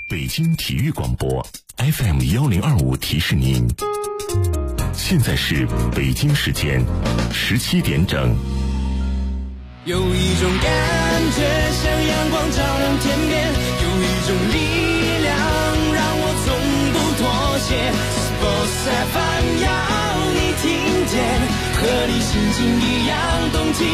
北京体育广播 FM1025提示您，现在是北京时间17点整。 有一种感觉像阳光照亮天边，有一种力量让我从不妥协。Sports FM 要你听见，和你心情一样动起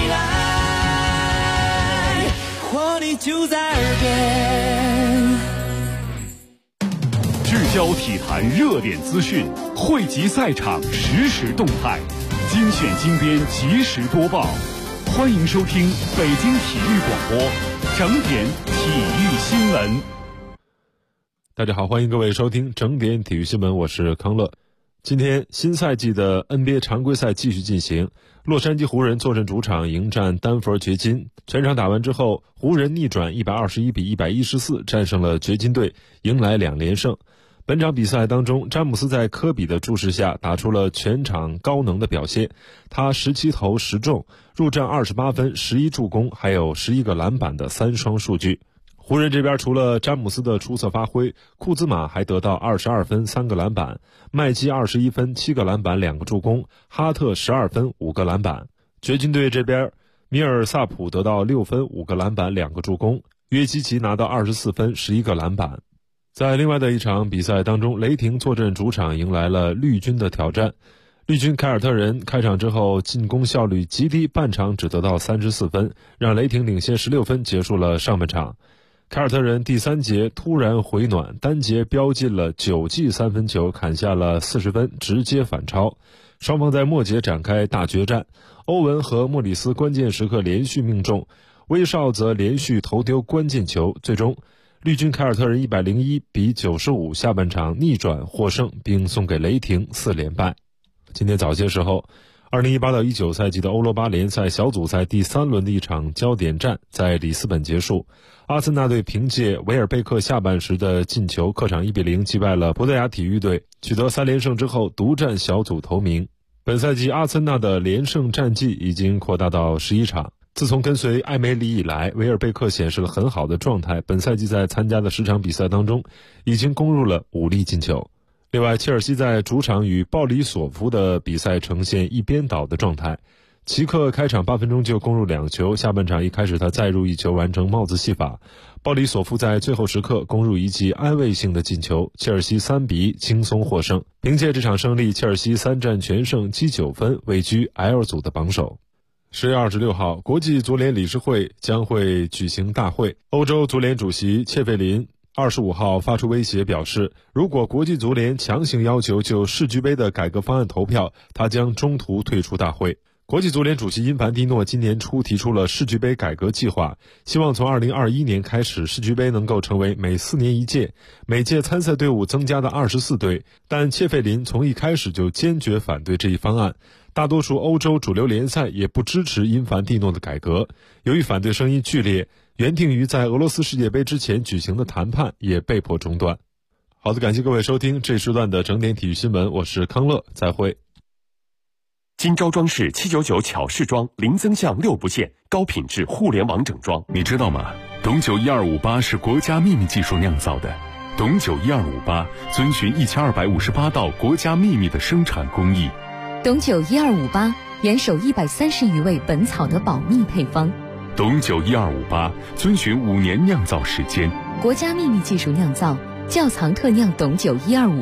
来，活力就在耳边。 聚焦体坛热点资讯，汇集赛场实时动态，精选精编及时播报。欢迎收听北京体育广播整点体育新闻。 大家好，欢迎各位收听整点体育新闻，我是康乐。今天新赛季的 NBA 常规赛继续进行，洛杉矶湖人坐镇主场迎战丹佛掘金。全场打完之后，湖人逆转121比114战胜了掘金队，迎来2连胜。本场比赛当中，詹姆斯在科比的注视下打出了全场高能的表现，他17投10中，入账28分11助攻，还有11个篮板的3双数据。湖人这边除了詹姆斯的出色发挥，库兹马还得到22分3个篮板，麦基21分7个篮板2个助攻，哈特12分5个篮板。掘金队这边，米尔萨普得到6分5个篮板2个助攻，约基奇拿到24分11个篮板。在另外的一场比赛当中，雷霆坐镇主场迎来了绿军的挑战。绿军凯尔特人开场之后进攻效率极低，半场只得到34分，让雷霆领先16分结束了上半场。凯尔特人第3节突然回暖，单节飙进了9记3分球，砍下了40分，直接反超。双方在末节展开大决战，欧文和莫里斯关键时刻连续命中，威少则连续投丢关键球，最终绿军凯尔特人101比95下半场逆转获胜，并送给雷霆4连败。今天早些时候，2018-19赛季的欧罗巴联赛小组赛第3轮的一场焦点战在里斯本结束。阿森纳队凭借维尔贝克下半时的进球，客场1比0击败了葡萄牙体育队，取得3连胜之后独占小组头名。本赛季阿森纳的连胜战绩已经扩大到11场。自从跟随艾梅里以来，维尔贝克显示了很好的状态，本赛季在参加的10场比赛当中已经攻入了5粒进球。另外，切尔西在主场与鲍里索夫的比赛呈现一边倒的状态。齐克开场8分钟就攻入2球，下半场一开始他再入1球完成帽子戏法。鲍里索夫在最后时刻攻入一记安慰性的进球，切尔西3比1轻松获胜。凭借这场胜利，切尔西3战全胜，积9分，位居 L 组的榜首。10月26号，国际足联理事会将会举行大会。欧洲足联主席切费林25号发出威胁，表示如果国际足联强行要求就世俱杯的改革方案投票，他将中途退出大会。国际足联主席因凡蒂诺今年初提出了世俱杯改革计划，希望从2021年开始，世俱杯能够成为每4年一届，每届参赛队伍增加到24队。但切费林从一开始就坚决反对这一方案。大多数欧洲主流联赛也不支持因凡蒂诺的改革。由于反对声音剧烈，原定于在俄罗斯世界杯之前举行的谈判也被迫中断。好的，感谢各位收听这时段的整点体育新闻，我是康乐，再会。 金招装饰799巧饰装，零增项6不限，高品质互联网整装。 你知道吗？董酒1258是国家秘密技术酿造的。董酒1258遵循1258道国家秘密的生产工艺。 董酒1258严守130余味本草的保密配方。 董酒1258遵循5年酿造时间， 国家秘密技术酿造，窖藏特酿董酒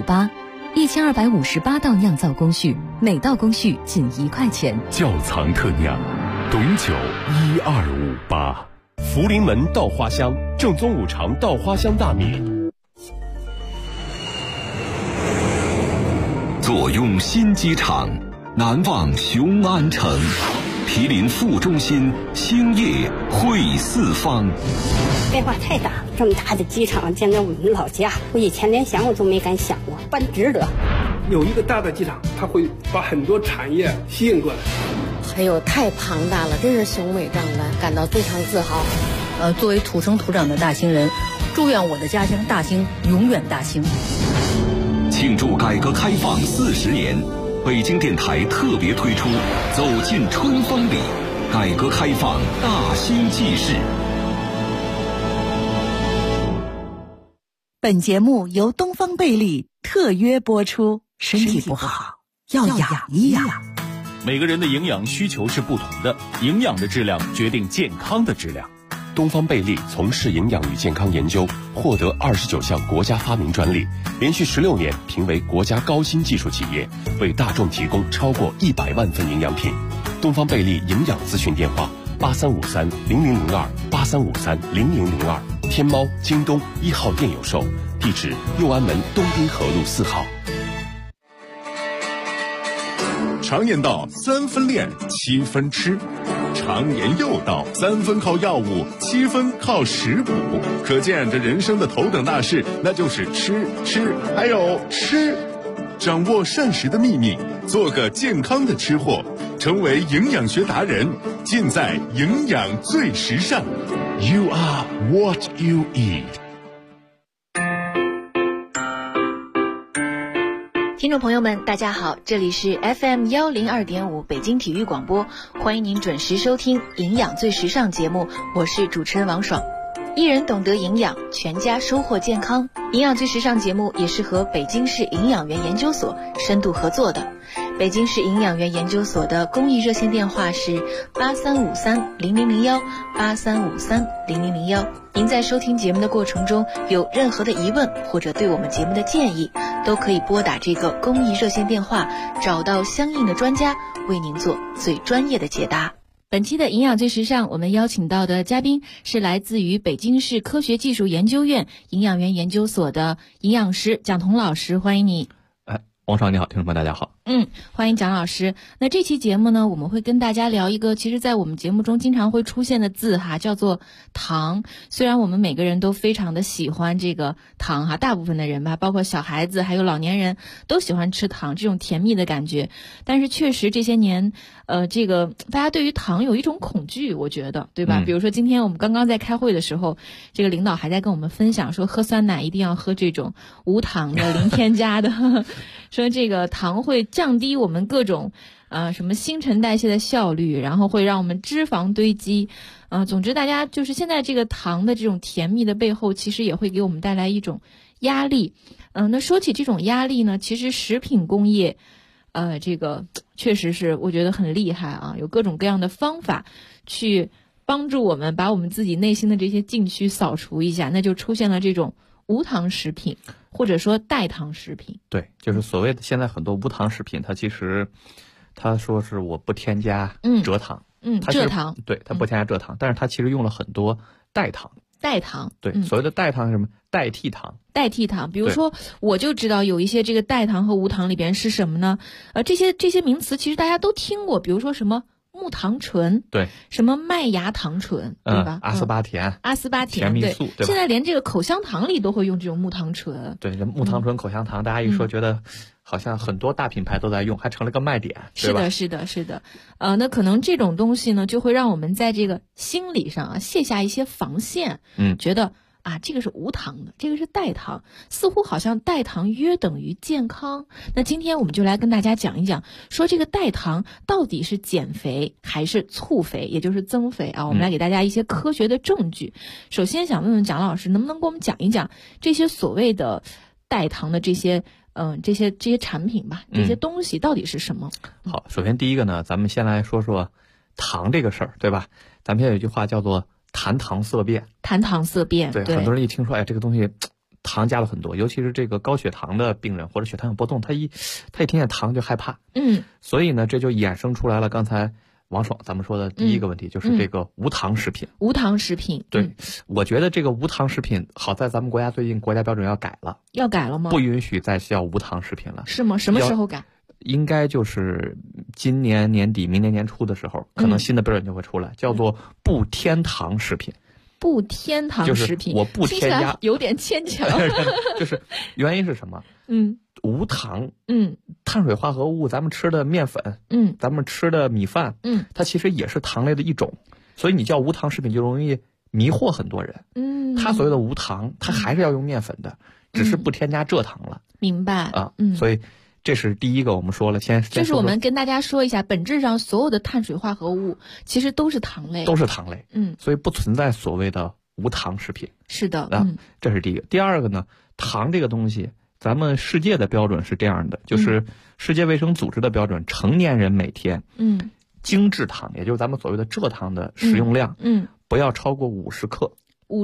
1258，1258道酿造工序，每道工序仅1块钱。 窖藏特酿，董酒1258。 福临门稻花香，正宗五常稻花香大米。 坐拥新机场，难忘雄安城。毗邻副中心，兴业汇四方。 变化太大了，这么大的机场建在我们老家，我以前连想我都没敢想过，办值得。 有一个大的机场，它会把很多产业吸引过来。 哎呦，太庞大了，真是雄伟壮观，感到非常自豪。 作为土生土长的大兴人，祝愿我的家乡大兴永远大兴。 庆祝改革开放40年，北京电台特别推出《走进春风里》，改革开放大兴纪事。 本节目由东方贝利特约播出。身体不好要养一养。 每个人的营养需求是不同的，营养的质量决定健康的质量。 东方贝利从事营养与健康研究，获得29项国家发明专利，连续16年评为国家高新技术企业，为大众提供超过100万份营养品。东方贝利营养咨询电话83530002，83530002，天猫、京东1号店有售，地址右安门东滨河路4号。 常言道3分练7分吃，常言又道3分靠药物7分靠食补，可见这人生的头等大事那就是吃还有吃。掌握膳食的秘密，做个健康的吃货，成为营养学达人，尽在营养最时尚。 You are what you eat。 听众朋友们大家好，这里是 FM 102.5北京体育广播，欢迎您准时收听营养最时尚节目，我是主持人王爽。一人懂得营养，全家收获健康。营养最时尚节目也是和北京市营养园研究所深度合作的。北京市营养园研究所的公益热线电话是83530001，83530001。您在收听节目的过程中有任何的疑问或者对我们节目的建议，都可以拨打这个公益热线电话，找到相应的专家为您做最专业的解答。 本期的营养最时尚，我们邀请到的嘉宾是来自于北京市科学技术研究院营养园研究所的营养师蒋彤老师，欢迎你。 王爽你好，听众朋友大家好。 欢迎蒋老师。那这期节目呢，我们会跟大家聊一个其实在我们节目中经常会出现的字哈，叫做糖。虽然我们每个人都非常的喜欢这个糖哈，大部分的人吧，包括小孩子还有老年人都喜欢吃糖，这种甜蜜的感觉。但是确实这些年这个大家对于糖有一种恐惧，我觉得对吧？比如说今天我们刚刚在开会的时候，这个领导还在跟我们分享说，喝酸奶一定要喝这种无糖的零添加的说这个糖会降低我们各种什么新陈代谢的效率，然后会让我们脂肪堆积。总之大家就是现在这个糖的这种甜蜜的背后，其实也会给我们带来一种压力。那说起这种压力呢，其实食品工业这个确实是我觉得很厉害啊，有各种各样的方法去帮助我们把我们自己内心的这些禁区扫除一下，那就出现了这种无糖食品或者说代糖食品。 对，就是所谓的现在很多无糖食品，它其实它说是我不添加蔗糖， 蔗糖， 对，它不添加蔗糖，但是它其实用了很多代糖。对，所谓的代糖是什么？代替糖。 比如说我就知道有一些这个代糖和无糖里边是什么呢？这些名词其实大家都听过，比如说什么木糖醇， 对， 什么麦芽糖醇，对吧？ 阿斯巴甜， 甜蜜素，对吧？ 现在连这个口香糖里都会用这种木糖醇。 对，这木糖醇口香糖，大家一说觉得好像很多大品牌都在用，还成了个卖点，对吧？ 是的。那可能这种东西呢，就会让我们在这个心理上卸下一些防线，觉得这个是无糖的，这个是代糖，似乎好像代糖约等于健康。那今天我们就来跟大家讲一讲，说这个代糖到底是减肥还是促肥，也就是增肥啊？我们来给大家一些科学的证据。首先想问问蒋老师，能不能给我们讲一讲这些所谓的代糖的这些产品吧，这些东西到底是什么？ 好，首先第一个呢，咱们先来说说糖这个事儿，对吧？咱们现在有句话叫做谈糖色变。 对， 很多人一听说这个东西糖加了很多，尤其是这个高血糖的病人或者血糖有波动，他一听见糖就害怕。所以呢，这就衍生出来了刚才王爽咱们说的第一个问题，就是这个无糖食品。 对， 我觉得这个无糖食品好在咱们国家最近国家标准要改了。 要改了吗？ 不允许再叫无糖食品了。 是吗？什么时候改？ 应该就是今年年底明年年初的时候，可能新的标准就会出来，叫做不添糖食品。 不添糖食品， 就是我不添加， 有点牵强。 就是原因是什么？无糖，碳水化合物，咱们吃的面粉，咱们吃的米饭，它其实也是糖类的一种，所以你叫无糖食品就容易迷惑很多人。它所谓的无糖，它还是要用面粉的，只是不添加蔗糖了。 明白所以这是第一个，我们说了， 就是我们跟大家说一下，本质上所有的碳水化合物其实都是糖类， 所以不存在所谓的无糖食品。 是的， 这是第一个。第二个呢，糖这个东西，咱们世界的标准是这样的，就是世界卫生组织的标准，成年人每天精制糖，也就是咱们所谓的蔗糖的食用量，不要超过50克。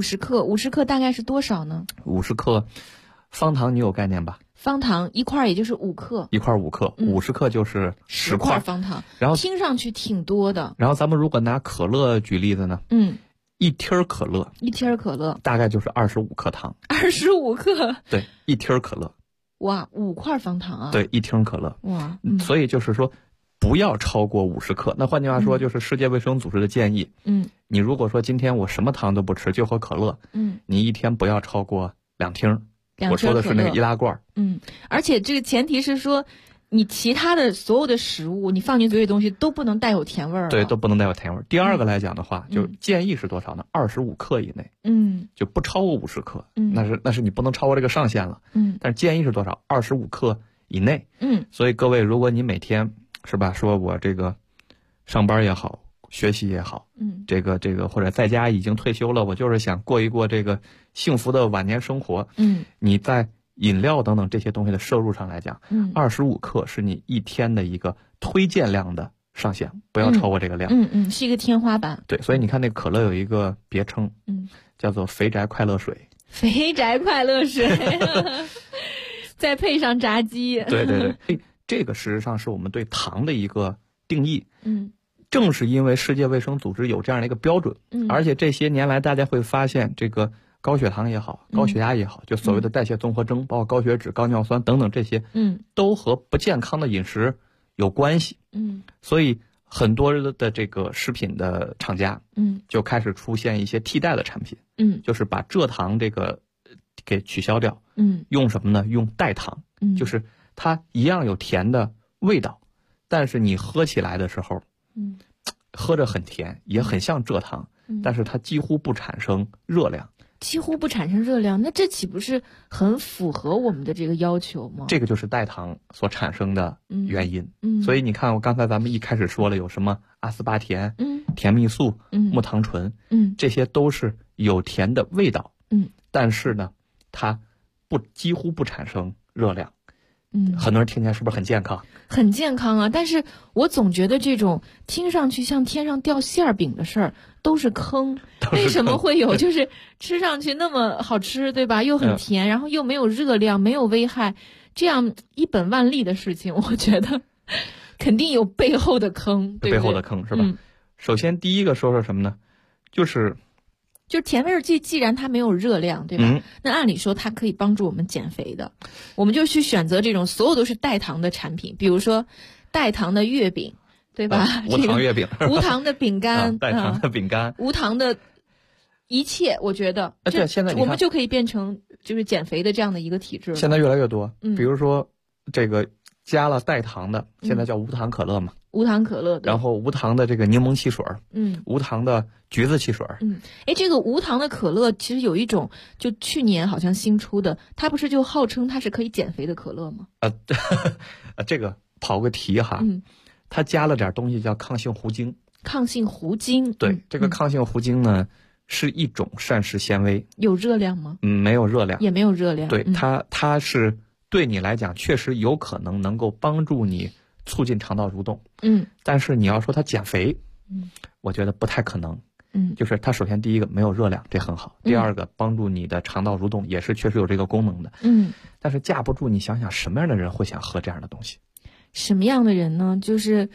50克大概是多少呢 ？50克，方糖你有概念吧？ 方糖一块也就是5克， 一块5克，50克就是10块方糖， 然后听上去挺多的。 然后咱们如果拿可乐举例子呢，一听可乐大概就是25克糖 ，25克， 对，一听可乐， 哇，5块方糖啊， 对，一听可乐， 哇， 所以就是说不要超过50克。那换句话说，就是世界卫生组织的建议，你如果说今天我什么糖都不吃，就喝可乐，你一天不要超过2听。我说的是那个易拉罐。 而且这个前提是说，你其他的所有的食物，你放进嘴里的东西都不能带有甜味儿。 对，都不能带有甜味儿。第二个来讲的话，就建议是多少呢？25克以内。就不超过50克。那是你不能超过这个上限了。但是建议是多少？25克以内。所以各位，如果你每天是吧，说我这个上班也好，学习也好，这个或者在家已经退休了，我就是想过一过这个幸福的晚年生活。你在饮料等等这些东西的摄入上来讲，25克是你一天的一个推荐量的上限，不要超过这个量。 是一个天花板。 对，所以你看那可乐有一个别称，叫做肥宅快乐水。 肥宅快乐水，再配上炸鸡。 对，这个事实上是我们对糖的一个定义。正是因为世界卫生组织有这样的一个标准，而且这些年来大家会发现，这个高血糖也好，高血压也好，就所谓的代谢综合征，包括高血脂、高尿酸等等这些，都和不健康的饮食有关系。所以很多的这个食品的厂家，就开始出现一些替代的产品，就是把蔗糖这个给取消掉，用什么呢？用代糖，就是它一样有甜的味道，但是你喝起来的时候，喝着很甜，也很像蔗糖，但是它几乎不产生热量。 几乎不产生热量，那这岂不是很符合我们的这个要求吗？ 这个就是代糖所产生的原因。所以你看，我刚才咱们一开始说了，有什么阿斯巴甜、甜蜜素、木糖醇，这些都是有甜的味道，但是呢，它几乎不产生热量。很多人听起来是不是很健康？ 很健康啊！但是我总觉得这种听上去像天上掉馅饼的事儿都是坑。为什么会有？就是吃上去那么好吃，对吧？又很甜，然后又没有热量，没有危害，这样一本万利的事情，我觉得肯定有背后的坑，对不对？ 背后的坑是吧？首先第一个说什么呢？就是甜味剂，既然它没有热量，对吧？那按理说它可以帮助我们减肥的，我们就去选择这种所有都是代糖的产品，比如说代糖的月饼，对吧？ 无糖月饼， 无糖的饼干， 代糖的饼干， 无糖的一切，我觉得对，现在我们就可以变成就是减肥的这样的一个体制。 现在越来越多，比如说这个加了代糖的，现在叫无糖可乐嘛。 无糖可乐， 然后无糖的这个柠檬汽水，无糖的橘子汽水， 这个无糖的可乐其实有一种，就去年好像新出的，它不是就号称它是可以减肥的可乐吗？ 这个跑个题哈，它加了点东西叫抗性糊精。 抗性糊精， 对，这个抗性糊精呢是一种膳食纤维， 有热量吗？ 没有热量， 也没有热量。 对，它是对你来讲确实有可能能够帮助你促进肠道蠕动，但是你要说它减肥，我觉得不太可能，就是它首先第一个没有热量，这很好，第二个帮助你的肠道蠕动也是确实有这个功能的，但是架不住你想想什么样的人会想喝这样的东西？ 什么样的人呢？就是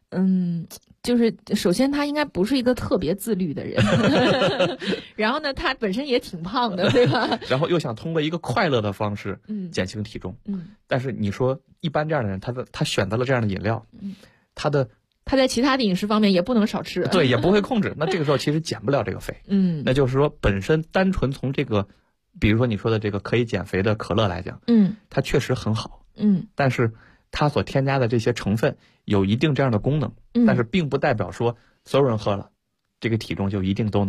首先他应该不是一个特别自律的人，然后呢，他本身也挺胖的，对吧？ 然后又想通过一个快乐的方式，减轻体重，但是你说一般这样的人，他选择了这样的饮料，他在其他的饮食方面也不能少吃， 对，也不会控制，那这个时候其实减不了这个肥，那就是说本身单纯从这个，比如说你说的这个可以减肥的可乐来讲，它确实很好，但是它所添加的这些成分有一定这样的功能，但是并不代表说所有人喝了这个体重就一定都能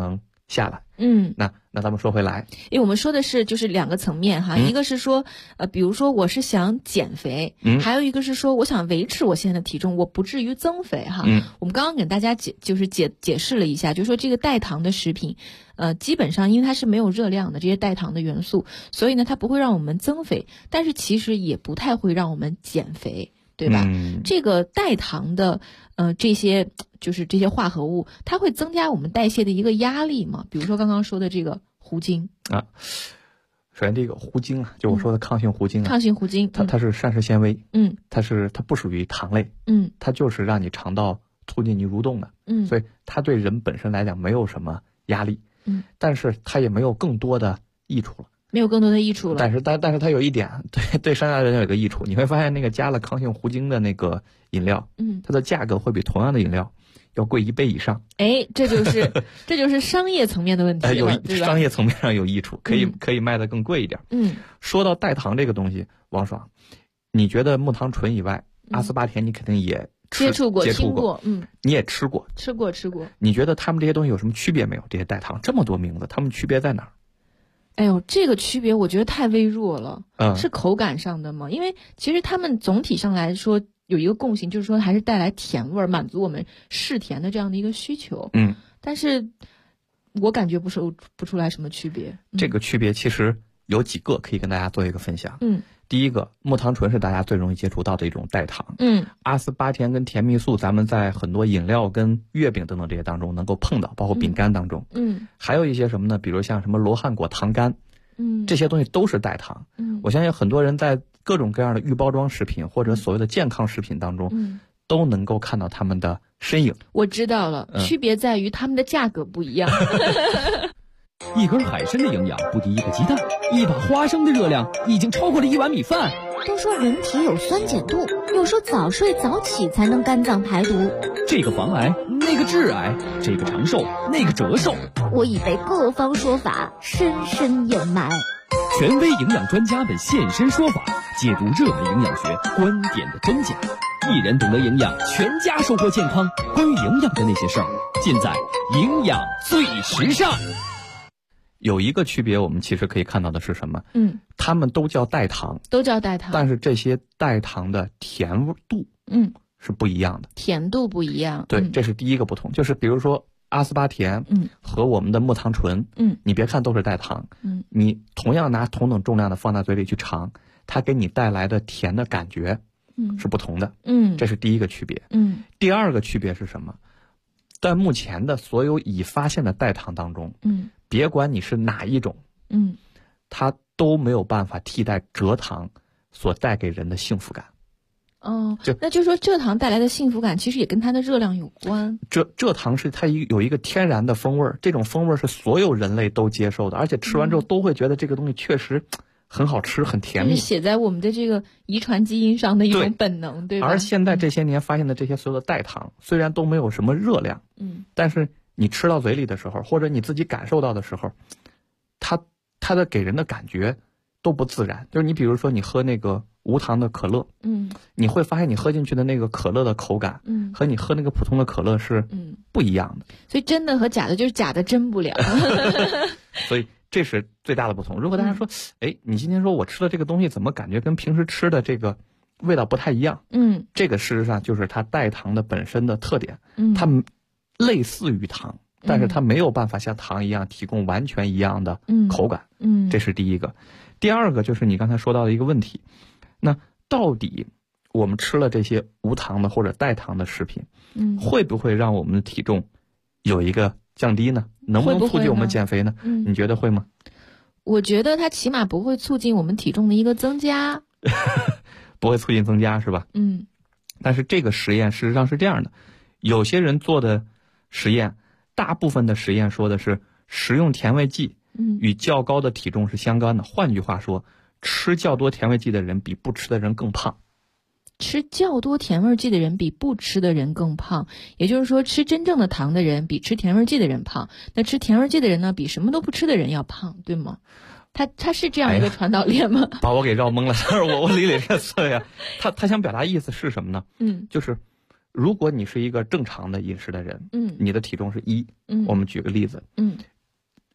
下来。那咱们说回来， 因为我们说的是就是2个层面哈，一个是说比如说我是想减肥，还有一个是说我想维持我现在的体重，我不至于增肥哈。我们刚刚给大家解释了一下，就是说这个代糖的食品，基本上因为它是没有热量的这些代糖的元素，所以呢它不会让我们增肥，但是其实也不太会让我们减肥。对吧？这个代糖的这些化合物，它会增加我们代谢的一个压力吗？比如说刚刚说的这个糊精啊，首先这个糊精啊，就我说的抗性糊精啊， 抗性糊精， 它是膳食纤维，它不属于糖类，它就是让你肠道促进你蠕动的，所以它对人本身来讲没有什么压力，但是它也没有更多的益处了。 没有更多的益处了， 但是它有一点，对商家人有个益处，你会发现那个加了抗性糊精的那个饮料，它的价格会比同样的饮料要贵1倍以上。 这就是商业层面的问题了，对吧？ 商业层面上有益处，可以卖得更贵一点。说到代糖这个东西，王爽，你觉得木糖醇以外，阿斯巴甜你肯定也接触过，听过， 你也吃过。你觉得他们这些东西有什么区别没有？这些代糖这么多名字，他们区别在哪儿？ 哎呦，这个区别我觉得太微弱了，是口感上的吗？因为其实他们总体上来说有一个共性，就是说还是带来甜味儿，满足我们嗜甜的这样的一个需求。但是我感觉不出来什么区别。 这个区别其实有几个可以跟大家做一个分享。第一个，木糖醇是大家最容易接触到的一种代糖。阿斯巴甜跟甜蜜素，咱们在很多饮料跟月饼等等这些当中能够碰到，包括饼干当中。还有一些什么呢？比如像什么罗汉果糖干，这些东西都是代糖。我相信很多人在各种各样的预包装食品或者所谓的健康食品当中，都能够看到他们的身影。 我知道了，区别在于他们的价格不一样。 一根海参的营养不敌1个鸡蛋，一把花生的热量已经超过了1碗米饭。 都说人体有酸碱度，有说早睡早起才能肝脏排毒。 这个防癌，那个致癌，这个长寿，那个折寿。 我已被各方说法深深掩埋。 权威营养专家们现身说法，解读热门营养学观点的真假。一人懂得营养，全家收获健康。关于营养的那些事儿，尽在营养最时尚。 有一个区别，我们其实可以看到的是什么？他们都叫代糖，但是这些代糖的甜度，是不一样的， 甜度不一样。 对，这是第一个不同。就是比如说阿斯巴甜，和我们的木糖醇，你别看都是代糖，你同样拿同等重量的放在嘴里去尝，它给你带来的甜的感觉，是不同的。这是第一个区别。第二个区别是什么？在目前的所有已发现的代糖当中，别管你是哪一种，它都没有办法替代蔗糖所带给人的幸福感。 那就是说蔗糖带来的幸福感其实也跟它的热量有关。 蔗糖是它有一个天然的风味，这种风味是所有人类都接受的，而且吃完之后都会觉得这个东西确实很好吃，很甜蜜， 就是写在我们的这个遗传基因上的一种本能，对吧？ 而现在这些年发现的这些所有的代糖，虽然都没有什么热量，但是你吃到嘴里的时候，或者你自己感受到的时候，它的给人的感觉都不自然。就是你比如说你喝那个无糖的可乐，你会发现你喝进去的那个可乐的口感，和你喝那个普通的可乐是不一样的。 所以真的和假的就是假的真不了。 所以这是最大的不同。如果大家说，你今天说我吃的这个东西怎么感觉跟平时吃的这个味道不太一样？这个事实上就是它代糖的本身的特点。它类似于糖，但是它没有办法像糖一样提供完全一样的口感。这是第一个。第二个就是你刚才说到的一个问题，那到底我们吃了这些无糖的或者代糖的食品，会不会让我们的体重有一个降低呢？能不能促进我们减肥呢？你觉得会吗？ 我觉得它起码不会促进我们体重的一个增加。 不会促进增加是吧？但是这个实验事实上是这样的，有些人做的实验，大部分的实验说的是食用甜味剂与较高的体重是相关的。换句话说，吃较多甜味剂的人比不吃的人更胖。 吃较多甜味剂的人比不吃的人更胖，也就是说吃真正的糖的人比吃甜味剂的人胖，那吃甜味剂的人呢比什么都不吃的人要胖，对吗？他是这样一个传导链吗？ 把我给绕懵了。但是我理这次呀，他想表达意思是什么呢？就是如果你是一个正常的饮食的人，你的体重是1，我们举个例子，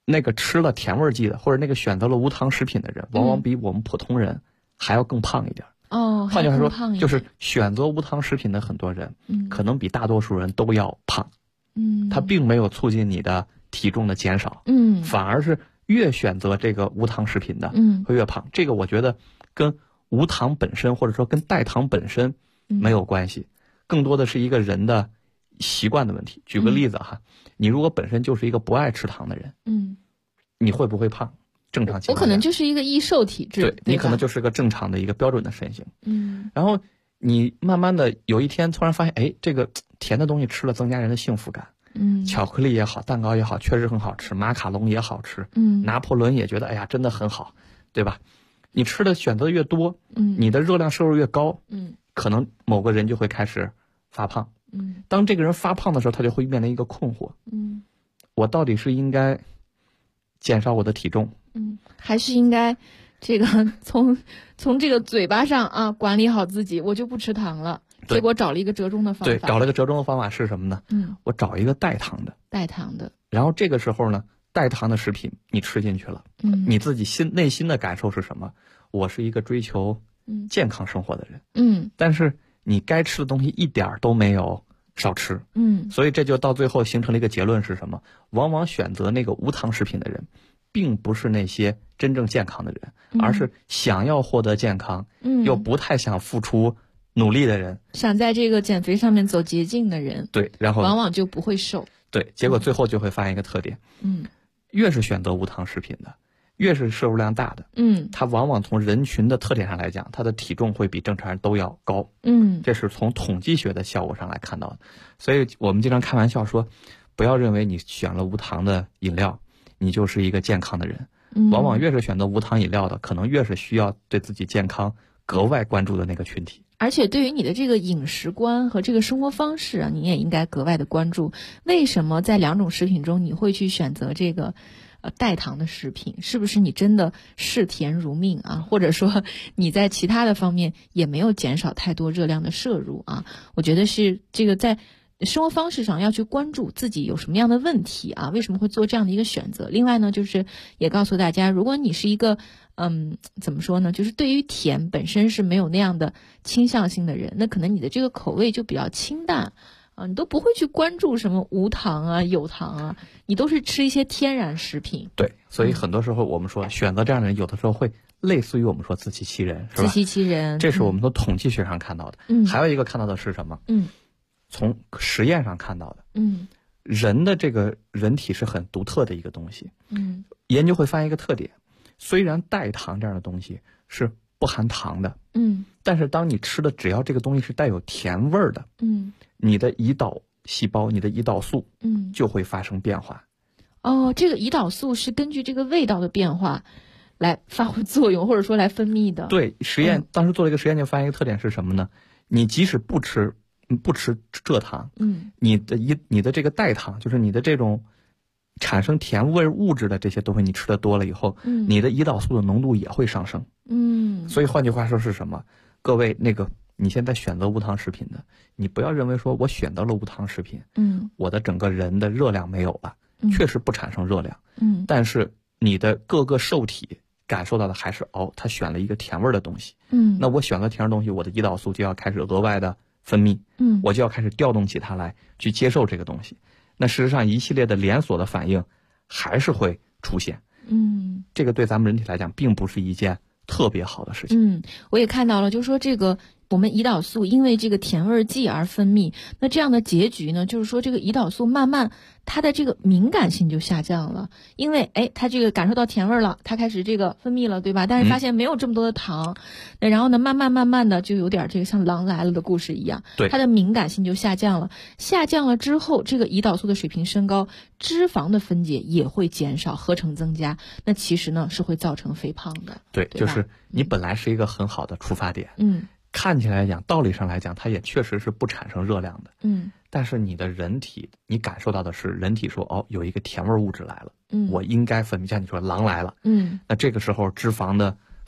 那个吃了甜味剂的，或者那个选择了无糖食品的人，往往比我们普通人还要更胖一点。换句话说，就是选择无糖食品的很多人，可能比大多数人都要胖。它并没有促进你的体重的减少，反而是越选择这个无糖食品的，会越胖。这个我觉得跟无糖本身或者说跟代糖本身没有关系，更多的是一个人的习惯的问题。举个例子哈，你如果本身就是一个不爱吃糖的人，你会不会胖？正常情况下， 我可能就是一个易瘦体质， 对，你可能就是个正常的一个标准的身形。然后你慢慢的有一天突然发现，哎，这个甜的东西吃了增加人的幸福感。巧克力也好，蛋糕也好，确实很好吃，马卡龙也好吃，拿破仑也觉得哎呀真的很好，对吧？你吃的选择越多，你的热量摄入越高，可能某个人就会开始发胖。当这个人发胖的时候，他就会面临一个困惑，我到底是应该减少我的体重， 还是应该这个从这个嘴巴上啊管理好自己，我就不吃糖了。结果找了一个折中的方法。 对，找了一个折中的方法是什么呢？我找一个代糖的。然后这个时候呢，代糖的食品你吃进去了，你自己内心的感受是什么？我是一个追求健康生活的人，但是你该吃的东西一点都没有少吃，所以这就到最后形成了一个结论是什么？往往选择那个无糖食品的人，并不是那些真正健康的人，而是想要获得健康，又不太想付出努力的人， 想在这个减肥上面走捷径的人， 对，然后往往就不会瘦。 对，结果最后就会发现一个特点，越是选择无糖食品的，越是摄入量大的，它往往从人群的特点上来讲，它的体重会比正常人都要高，这是从统计学的效果上来看到的。所以我们经常开玩笑说，不要认为你选了无糖的饮料，你就是一个健康的人，往往越是选择无糖饮料的，可能越是需要对自己健康格外关注的那个群体。 而且对于你的这个饮食观和这个生活方式啊，你也应该格外的关注。为什么在两种食品中你会去选择这个代糖的食品？是不是你真的视甜如命啊？或者说你在其他的方面也没有减少太多热量的摄入啊？我觉得是这个在生活方式上要去关注自己有什么样的问题啊？为什么会做这样的一个选择？另外呢，就是也告诉大家，如果你是一个怎么说呢？就是对于甜本身是没有那样的倾向性的人，那可能你的这个口味就比较清淡啊，你都不会去关注什么无糖啊、有糖啊，你都是吃一些天然食品。 对，所以很多时候我们说选择这样的人，有的时候会类似于我们说自欺欺人，是吧？ 自欺欺人， 这是我们从统计学上看到的。还有一个看到的是什么？从实验上看到的。人的这个人体是很独特的一个东西。研究会发现一个特点。虽然代糖这样的东西是不含糖的，但是当你吃的只要这个东西是带有甜味儿的，你的胰岛细胞、你的胰岛素，就会发生变化。 这个胰岛素是根据这个味道的变化来发挥作用，或者说来分泌的。 对，实验当时做了一个实验，就发现一个特点是什么呢？你即使不吃蔗糖，你的这个代糖，就是你的这种产生甜味物质的这些东西，你吃的多了以后，你的胰岛素的浓度也会上升。所以换句话说是什么？各位，你现在选择无糖食品的，你不要认为说我选择了无糖食品，我的整个人的热量没有了，确实不产生热量，但是你的各个受体感受到的还是他选了一个甜味的东西，那我选了甜味东西，我的胰岛素就要开始额外的分泌，我就要开始调动起它来去接受这个东西。那事实上一系列的连锁的反应还是会出现，这个对咱们人体来讲并不是一件特别好的事情。 我也看到了，就是说这个我们胰岛素因为这个甜味剂而分泌，那这样的结局呢，就是说这个胰岛素慢慢它的这个敏感性就下降了，因为它这个感受到甜味了，它开始这个分泌了，对吧？但是发现没有这么多的糖，然后呢慢慢的就有点这个像狼来了的故事一样，它的敏感性就下降了。下降了之后，这个胰岛素的水平升高，脂肪的分解也会减少，合成增加，那其实呢是会造成肥胖的。 对，就是你本来是一个很好的出发点，看起来讲，道理上来讲，它也确实是不产生热量的。但是你的人体，你感受到的是人体说，有一个甜味物质来了，我应该分泌，像你说狼来了，那这个时候脂肪的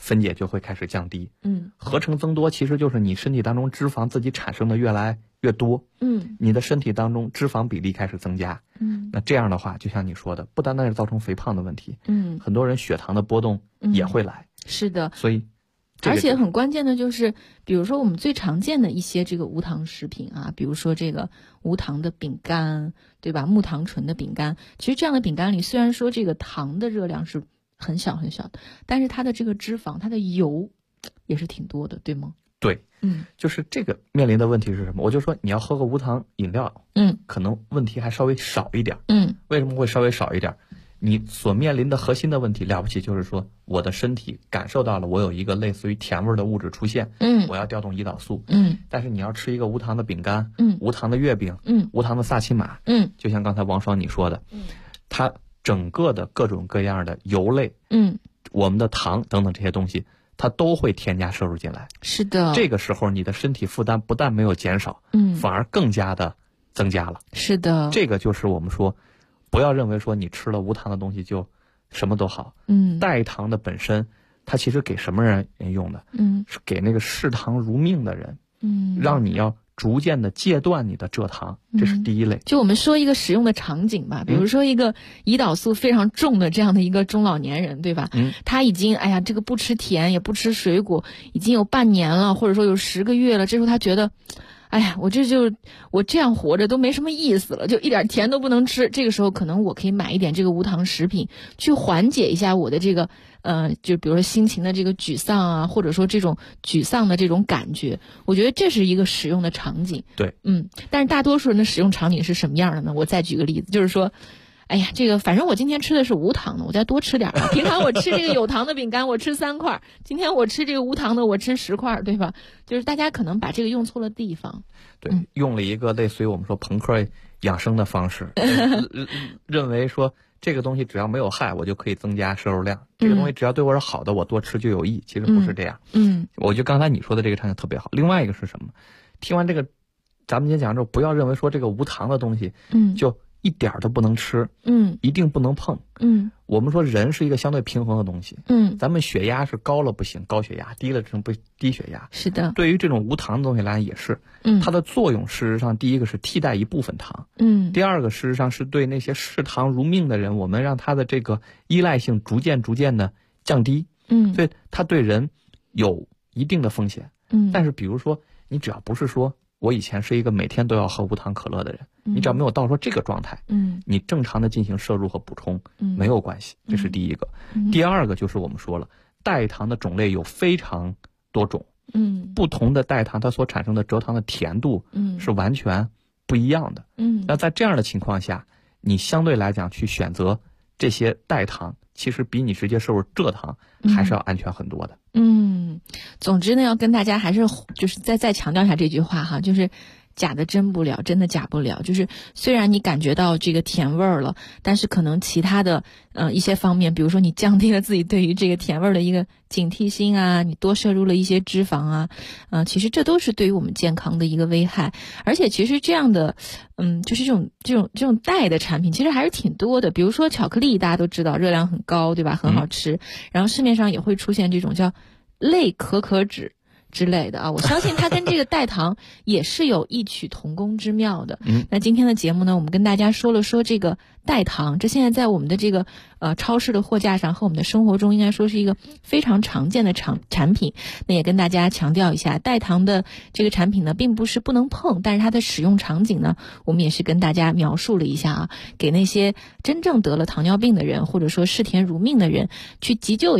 分解就会开始降低。合成增多其实就是你身体当中脂肪自己产生的越来越多。你的身体当中脂肪比例开始增加。那这样的话，就像你说的，不单单是造成肥胖的问题，很多人血糖的波动也会来。 是的， 所以。 而且很关键的就是，比如说我们最常见的一些这个无糖食品啊，比如说这个无糖的饼干，对吧？木糖醇的饼干，其实这样的饼干里虽然说这个糖的热量是很小很小的，但是它的这个脂肪、它的油也是挺多的，对吗？ 对，就是这个面临的问题是什么？我就说你要喝个无糖饮料，可能问题还稍微少一点。为什么会稍微少一点？你所面临的核心的问题了不起，就是说我的身体感受到了我有一个类似于甜味的物质出现，我要调动胰岛素，但是你要吃一个无糖的饼干，无糖的月饼，无糖的萨琪玛，就像刚才王爽你说的，它整个的各种各样的油类，我们的糖等等这些东西，它都会添加摄入进来。 是的， 这个时候你的身体负担不但没有减少，反而更加的增加了。 是的， 这个就是我们说。不要认为说你吃了无糖的东西就什么都好。代糖的本身，它其实给什么人用的？是给那个嗜糖如命的人。让你要逐渐的戒断你的蔗糖，这是第一类。 就我们说一个使用的场景吧，比如说一个胰岛素非常重的这样的一个中老年人，对吧？他已经这个不吃甜也不吃水果，已经有半年了，或者说有10个月了，这时候他觉得。我这样活着都没什么意思了，就一点甜都不能吃。这个时候可能我可以买一点这个无糖食品，去缓解一下我的这个就比如说心情的这个沮丧啊，或者说这种沮丧的这种感觉。我觉得这是一个使用的场景。 对， 但是大多数人的使用场景是什么样的呢？我再举个例子，就是说。这个反正我今天吃的是无糖的，我再多吃点吧。平常我吃这个有糖的饼干，我吃3块，今天我吃这个无糖的，我吃10块，对吧？就是大家可能把这个用错了地方。 对，用了一个类似于我们说朋克养生的方式，认为说这个东西只要没有害，我就可以增加摄入量。这个东西只要对我是好的，我多吃就有益。其实不是这样。我觉得刚才你说的这个场景特别好。另外一个是什么？听完这个，咱们今天讲之后，不要认为说这个无糖的东西，就。一点都不能吃，一定不能碰，我们说人是一个相对平衡的东西，咱们血压是高了不行，高血压低了成不低血压， 是的。 对于这种无糖的东西来也是，它的作用事实上第一个是替代一部分糖，第二个事实上是对那些嗜糖如命的人，我们让他的这个依赖性逐渐的降低，所以它对人有一定的风险，但是比如说你只要不是说。我以前是一个每天都要喝无糖可乐的人，你只要没有到说这个状态，你正常的进行摄入和补充，没有关系，这是第一个。第二个就是我们说了，代糖的种类有非常多种，不同的代糖它所产生的蔗糖的甜度，是完全不一样的。那在这样的情况下，你相对来讲去选择这些代糖，其实比你直接摄入蔗糖还是要安全很多的。 总之呢，要跟大家还是就是再强调一下这句话哈，就是假的真不了，真的假不了。就是虽然你感觉到这个甜味儿了，但是可能其他的一些方面，比如说你降低了自己对于这个甜味儿的一个警惕心啊，你多摄入了一些脂肪啊，其实这都是对于我们健康的一个危害。而且其实这样的就是这种代的产品其实还是挺多的。比如说巧克力，大家都知道热量很高，对吧？很好吃，然后市面上也会出现这种叫类可可脂之类的啊，我相信它跟这个代糖也是有异曲同工之妙的。那今天的节目呢，我们跟大家说了说这个代糖，这现在在我们的这个超市的货架上和我们的生活中应该说是一个非常常见的产品。那也跟大家强调一下，代糖的这个产品呢，并不是不能碰，但是它的使用场景呢，我们也是跟大家描述了一下啊，给那些真正得了糖尿病的人，或者说嗜甜如命的人去急救